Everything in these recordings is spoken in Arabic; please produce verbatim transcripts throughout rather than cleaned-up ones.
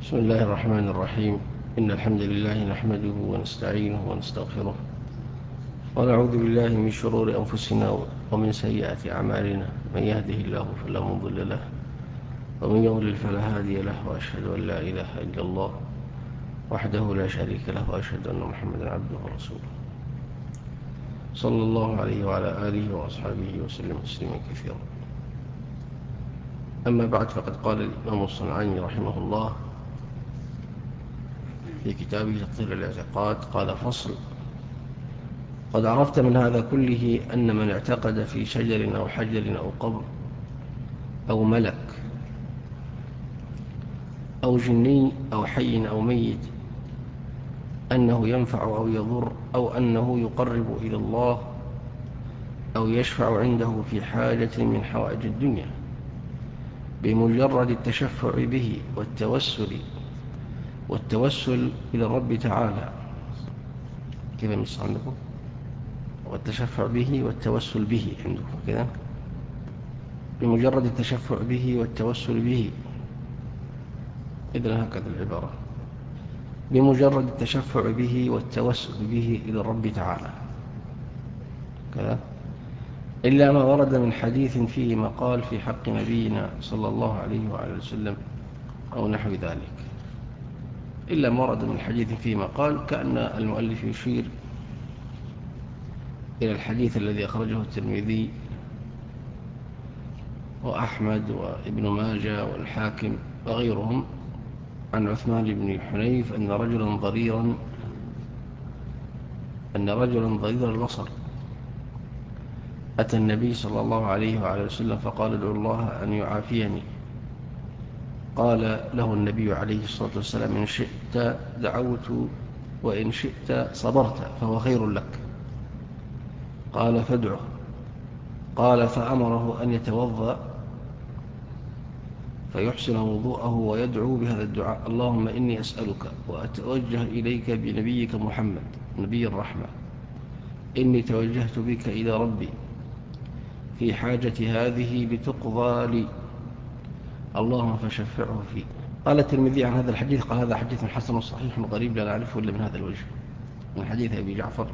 بسم الله الرحمن الرحيم. إن الحمد لله نحمده ونستعينه ونستغفره ونعوذ بالله من شرور أنفسنا ومن سيئات أعمالنا. من يهده الله فلا مضل له ومن يضلل فلا هادي له، وأشهد أن لا إله إلا الله وحده لا شريك له، وأشهد أن محمدا عبده ورسوله صلى الله عليه وعلى آله وأصحابه وسلم تسليما كثيرا. أما بعد، فقد قال الإمام الصنعاني رحمه الله في كتابه تطهير الاعتقاد، قال: فصل: قد عرفت من هذا كله أن من اعتقد في شجر أو حجر أو قبر أو ملك أو جني أو حي أو ميت أنه ينفع أو يضر، أو أنه يقرب إلى الله، أو يشفع عنده في حاجة من حوائج الدنيا، بمجرد التشفع به والتوسل والتوسل إلى الرب تعالى. كيف نص عندكم؟ والتشفع به والتوسل به عندكم كذا. بمجرد التشفع به والتوسل به، إذن هكذا العبارة: بمجرد التشفع به والتوسل به إلى الرب تعالى كذا، إلا ما ورد من حديث فيه مقال في حق نبينا صلى الله عليه وعلى وسلم أو نحو ذلك. إلا ما ورد من حديث فيه مقال، كأن المؤلف يشير إلى الحديث الذي أخرجه الترمذي وأحمد وابن ماجه والحاكم وغيرهم عن عثمان بن حنيف أن رجلا ضريرا أن رجلا ضرير البصر أتى النبي صلى الله عليه وعلى وسلم فقال: ادعو الله أن يعافيني. قال له النبي عليه الصلاة والسلام: إن شئت دعوت وإن شئت صبرت فهو خير لك. قال: فادعه. قال: فأمره أن يتوضأ فيحسن وضوءه ويدعو بهذا الدعاء: اللهم إني أسألك وأتوجه إليك بنبيك محمد نبي الرحمة، إني توجهت بك إلى ربي في حاجتي هذه لتقضى لي، اللهم فشفعه فيه. قال الترمذي عن هذا الحديث: قال: هذا حديث حسن صحيح غريب لا نعرفه إلا من هذا الوجه، من حديث أبي جعفر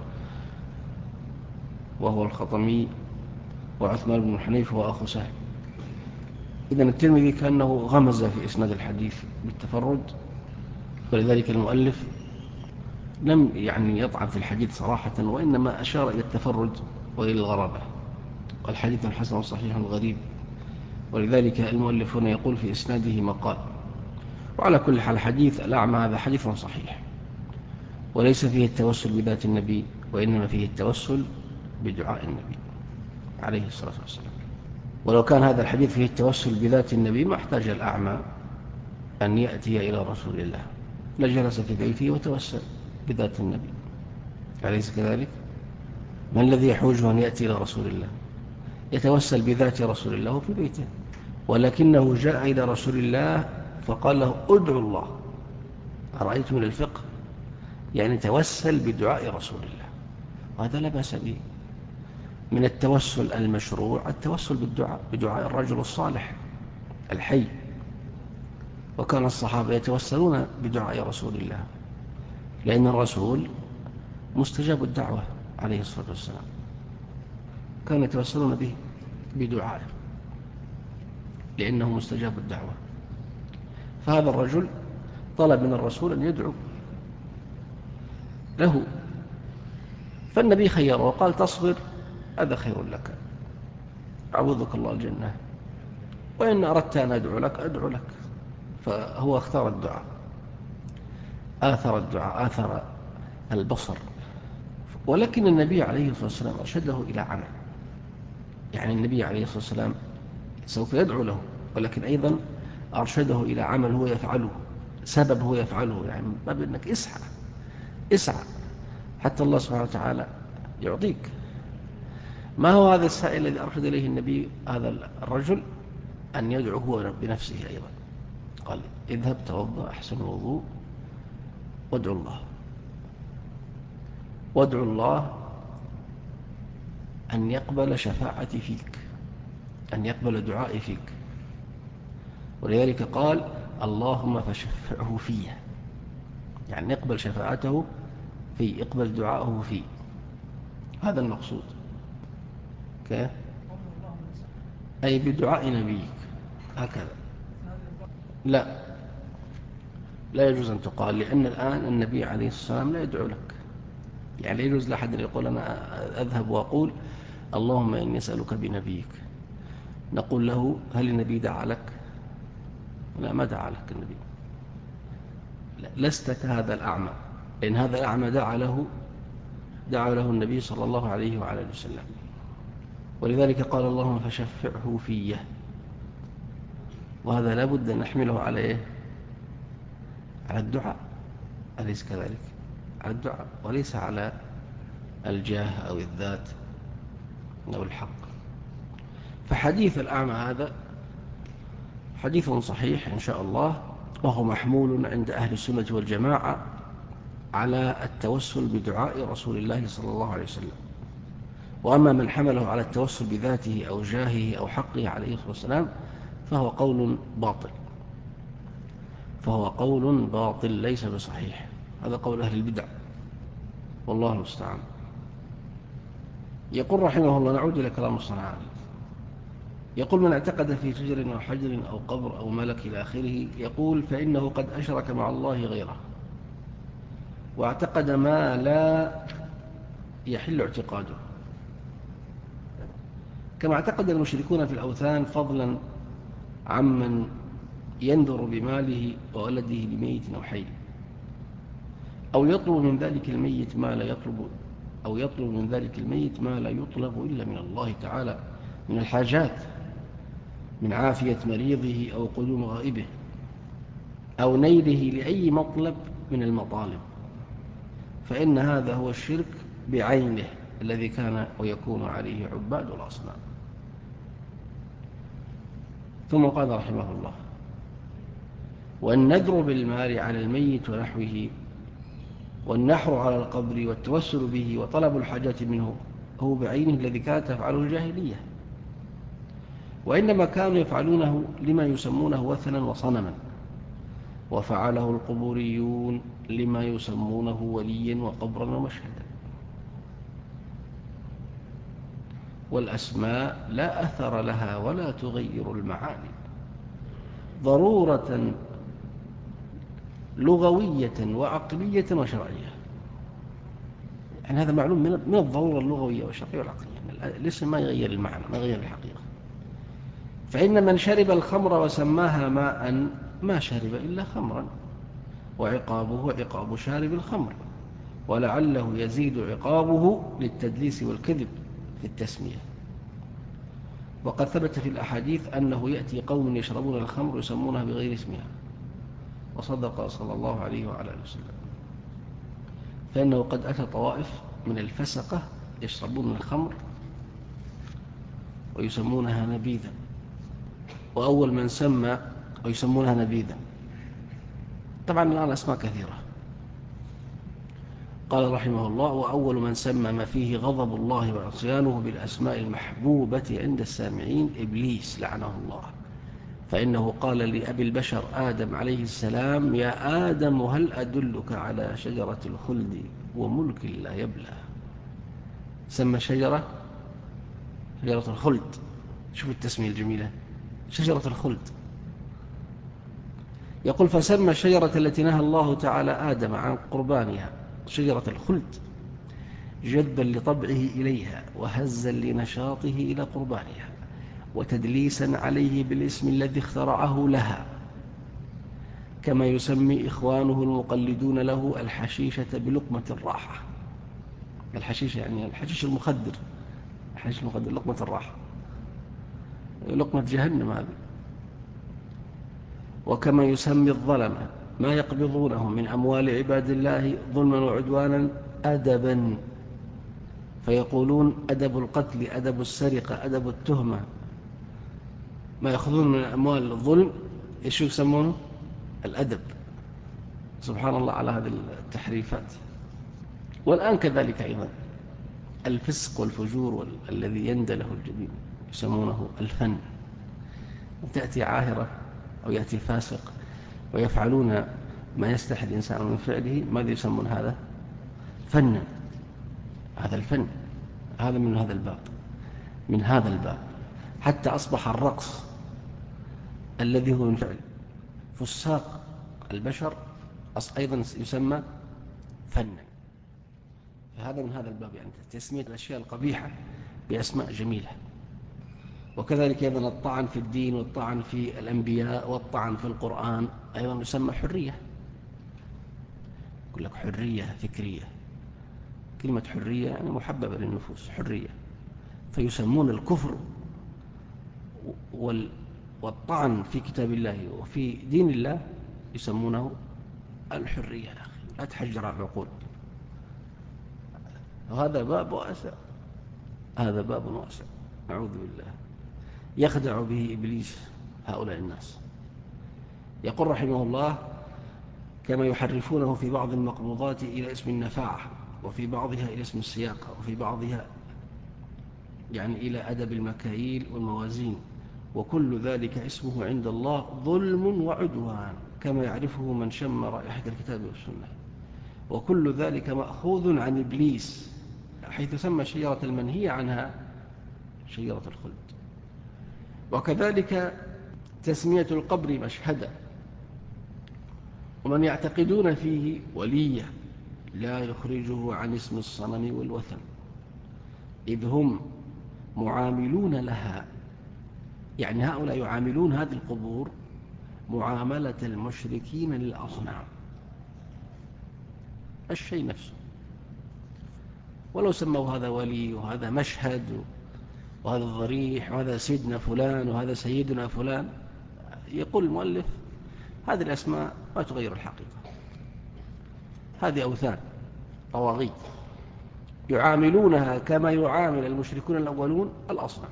وهو الخطمي وعثمان بن حنيف وأخو سهل. إذن الترمذي كأنه غمز في إسناد الحديث بالتفرد، ولذلك المؤلف لم يعني يطعن في الحديث صراحة، وإنما أشار إلى التفرد وإلى الغرابة. والحديث حسن صحيح غريب، ولذلك المؤلف هنا يقول في إسناده مقال. وعلى كل حال حديث الأعمى هذا حديث صحيح، وليس فيه التوسل بذات النبي، وإنما فيه التوسل بدعاء النبي عليه الصلاة والسلام. ولو كان هذا الحديث فيه التوسل بذات النبي ما احتاج الأعمى أن يأتي إلى رسول الله، لجلس في بيته وتوسل بذات النبي، أليس كذلك؟ من الذي يحوجه أن يأتي إلى رسول الله؟ يتوسل بذات رسول الله في بيته، ولكنه جاء إلى رسول الله فقال له: ادعو الله. أرأيت من الفقه؟ يعني توسل بدعاء رسول الله، وهذا لا بأس به. من التوسل المشروع التوسل بالدعاء، بدعاء الرجل الصالح الحي، وكان الصحابة يتوسلون بدعاء رسول الله، لأن الرسول مستجاب الدعوة عليه الصلاة والسلام، كانوا يتوسلون به بدعائه لأنه مستجاب الدعوة. فهذا الرجل طلب من الرسول أن يدعو له، فالنبي خيره وقال: تصبر هذا خير لك، أعوذك الله الجنة، وإن أردت أن أدعو لك أدعو لك. فهو اختار الدعاء، آثر الدعاء، آثر البصر. ولكن النبي عليه الصلاة والسلام أرشده إلى عمل، يعني النبي عليه الصلاة والسلام سوف يدعو له، ولكن أيضا أرشده إلى عمل هو يفعله، سبب هو يفعله، يعني ما بأنك اسعى اسعى حتى الله سبحانه وتعالى يعطيك. ما هو هذا السائل الذي أرشد إليه النبي هذا الرجل؟ أن يدعو هو بنفسه أيضا. قال: اذهب توضأ أحسن الوضوء وادعو الله، وادعو الله أن يقبل شفاعتي فيك، أن يقبل دعائي فيك. ولذلك قال: اللهم فشفعه فيه، يعني اقبل شفاعته في، اقبل دعاءه فيه، هذا المقصود. كيف؟ أي بدعاء نبيك هكذا. لا، لا يجوز أن تقال، لأن الآن النبي عليه الصلاة والسلام لا يدعو لك، يعني لا يجوز لأحد أن يقول أنا أذهب وأقول اللهم إني أسألك بنبيك، نقول له هل النبي دعا لك؟ لا، ما دعا لك النبي. لست كهذا الأعمى، لأن هذا الأعمى دعا له دعا له النبي صلى الله عليه وعلى اله وسلم، ولذلك قال اللهم فشفعه فيه، وهذا لا بد أن نحمله على إيه؟ على الدعاء، أليس كذلك؟ على الدعاء وليس على الجاه أو الذات أو الحق. فحديث الأعمى هذا حديث صحيح إن شاء الله، وهو محمول عند أهل السنة والجماعة على التوسل بدعاء رسول الله صلى الله عليه وسلم. وأما من حمله على التوسل بذاته أو جاهه أو حقه عليه الصلاة والسلام فهو قول باطل، فهو قول باطل ليس بصحيح، هذا قول أهل البدع والله المستعان. يقول رحمه الله، نعود إلى كلام الصنعاني، يقول من اعتقد في شجر أو حجر أو قبر أو ملك إلى آخره، يقول فإنه قد أشرك مع الله غيره، واعتقد ما لا يحل اعتقاده، كما اعتقد المشركون في الأوثان، فضلا عمن ينذر بماله وولده لميت أو حي، أو يطلب من ذلك الميت ما لا يطلب أو يطلب من ذلك الميت ما لا يطلب إلا من الله تعالى من الحاجات، من عافية مريضه أو قدوم غائبه أو نيله لأي مطلب من المطالب، فإن هذا هو الشرك بعينه الذي كان ويكون عليه عباد الأصنام. ثم قال رحمه الله، والنذر بالمال على الميت ونحوه، والنحر على القبر والتوسل به وطلب الحاجات منه هو بعينه الذي كانت تفعله الجاهلية، وإنما كانوا يفعلونه لما يسمونه وثنا وصنما، وفعله القبوريون لما يسمونه وليا وقبرا ومشهدا. والأسماء لا أثر لها ولا تغير المعاني، ضرورة لغوية وعقلية وشرعية. يعني هذا معلوم من الضرورة اللغوية والشرعية والعقلية، يعني الاسم ما يغير المعنى، ما يغير الحقيقة. فإن من شرب الخمر وسماها ماء ما شرب إلا خمرا، وعقابه عقاب شارب الخمر، ولعله يزيد عقابه للتدليس والكذب في التسمية. وقد ثبت في الأحاديث أنه يأتي قوم يشربون الخمر يسمونها بغير اسمها، وصدق صلى الله عليه وعلى آله وسلم، فإنه قد أتى طوائف من الفسقة يشربون الخمر ويسمونها نبيذا، وأول من سمى ويسمونها نبيذا، طبعا الآن أسماء كثيرة. قال رحمه الله، وأول من سمى ما فيه غضب الله وعصيانه بالأسماء المحبوبة عند السامعين إبليس لعنه الله، فإنه قال لأبي البشر آدم عليه السلام يا آدم هل أدلك على شجرة الخلد وملك لا يبلى. سمى شجرة شجرة الخلد، شوف التسمية الجميلة، شجرة الخلد. يقول فسمى الشجرة التي نهى الله تعالى آدم عن قربانها شجرة الخلد، جذبا لطبعه إليها وهزا لنشاطه إلى قربانها، وتدليسا عليه بالاسم الذي اخترعه لها، كما يسمي إخوانه المقلدون له الحشيشة بلقمة الراحة. الحشيشة يعني الحشيش المخدر، الحشيش المخدر لقمة الراحة، لقمة جهنم هذه. وكما يسمي الظلمة ما يقبضونه من أموال عباد الله ظلما وعدوانا أدبا، فيقولون أدب القتل، أدب السرقة، أدب التهمة، ما يأخذون من أموال الظلم إيش يسمونه؟ الأدب. سبحان الله على هذه التحريفات. والآن كذلك أيضا الفسق والفجور الذي يندى له الجبين يسمونه الفن. تأتي عاهرة أو يأتي فاسق ويفعلون ما يستحي الإنسان من فعله، ماذا يسمون هذا؟ فنا. هذا الفن، هذا من هذا الباب، من هذا الباب، حتى أصبح الرقص الذي هو من فعل فساق البشر أيضا يسمى فنا. فهذا من هذا الباب، يعني تسمية الأشياء القبيحة بأسماء جميلة. وكذلك أيضا الطعن في الدين والطعن في الأنبياء والطعن في القرآن أيضا يسمى حرية. يقول لك حرية فكرية، كلمة حرية يعني محببة للنفوس، حرية. فيسمون الكفر والطعن في كتاب الله وفي دين الله يسمونه الحرية. يا أخي لا تحجر على العقول. وهذا باب واسع، هذا باب واسع، نعوذ بالله، يخدع به إبليس هؤلاء الناس. يقول رحمه الله: كما يحرفونه في بعض المقبوضات إلى اسم النفاعة، وفي بعضها إلى اسم السياقة، وفي بعضها يعني إلى أدب المكاييل والموازين، وكل ذلك اسمه عند الله ظلم وعدوان، كما يعرفه من شم رائحة الكتاب والسنة. وكل ذلك مأخوذ عن إبليس، حيث سمى شجرة المنهي عنها شجرة الخلد. وكذلك تسمية القبر مشهدا، ومن يعتقدون فيه ولية لا يخرجه عن اسم الصنم والوثن، إذ هم معاملون لها، يعني هؤلاء يعاملون هذه القبور معاملة المشركين للأصنام، الشيء نفسه. ولو سموا هذا ولي وهذا مشهد وهذا الضريح وهذا سيدنا فلان وهذا سيدنا فلان، يقول المؤلف هذه الأسماء ما تغير الحقيقة، هذه أوثان طواغيت يعاملونها كما يعامل المشركون الأولون الأصنام،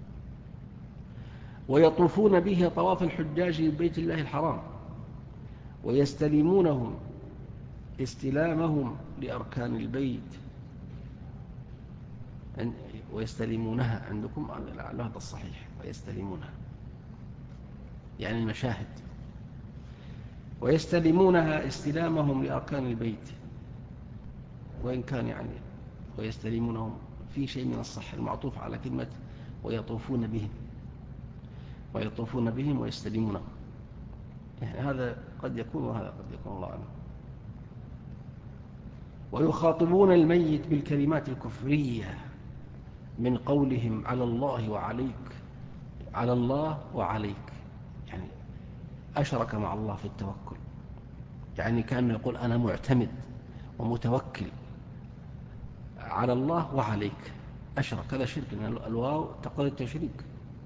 ويطوفون بها طواف الحجاج ببيت الله الحرام، ويستلمونهم استلامهم لأركان البيت، ويستلمونها عندكم على هذا الصحيح، ويستلمونها يعني المشاهد، ويستلمونها استلامهم لأركان البيت، وإن كان يعني ويستلمونهم في شيء من الصح المعطوف على كلمة ويطوفون بهم، ويطوفون بهم ويستلمونهم، يعني هذا قد يكون وهذا قد يكون، الله أعلم. ويخاطبون الميت بالكلمات الكفرية من قولهم على الله وعليك، على الله وعليك، يعني أشرك مع الله في التوكل، يعني كأنه يقول أنا معتمد ومتوكل على الله وعليك، أشرك، هذا شرك، الواو تقتضي التشريك.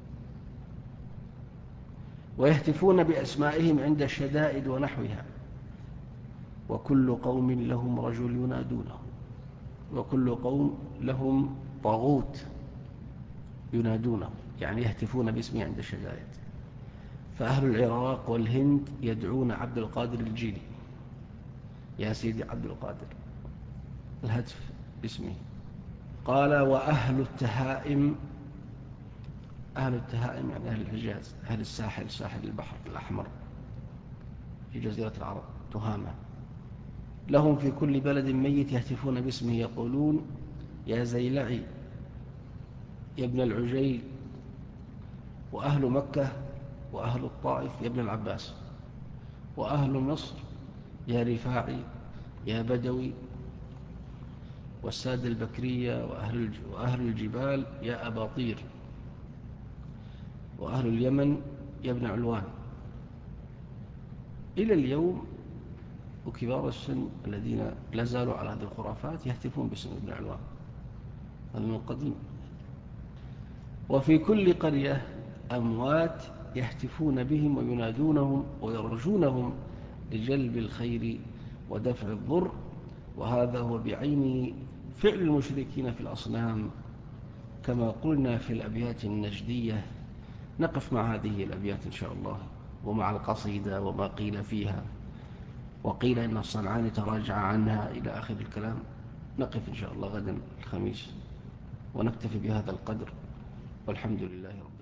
ويهتفون بأسمائهم عند الشدائد ونحوها، وكل قوم لهم رجل ينادونه، وكل قوم لهم طاغوت ينادونه، يعني يهتفون باسمه عند الشدائد. فأهل العراق والهند يدعون عبد القادر الجيلي، يا سيدي عبد القادر، الهتف باسمه. قال: وأهل التهائم، أهل التهائم يعني أهل الحجاز، أهل الساحل، ساحل البحر الأحمر في جزيرة العرب، تهامة، لهم في كل بلد ميت يهتفون باسمه، يقولون: يا زيلعي، يا ابن العجيل. وأهل مكة وأهل الطائف يا ابن العباس، وأهل مصر يا رفاعي، يا بدوي. والسادة البكرية وأهل, وأهل الجبال يا أباطير، وأهل اليمن يا ابن علوان. إلى اليوم وكبار السن الذين لا زالوا على هذه الخرافات يهتفون باسم ابن علوان، هذا من قديم. وفي كل قرية أموات يهتفون بهم وينادونهم ويرجونهم لجلب الخير ودفع الضر، وهذا هو بعينه فعل المشركين في الأصنام، كما قلنا في الأبيات النجدية. نقف مع هذه الأبيات إن شاء الله، ومع القصيدة وما قيل فيها، وقيل إن الصنعاني تراجع عنها إلى آخر الكلام. نقف إن شاء الله غدا الخميس ونكتفي بهذا القدر، والحمد لله رب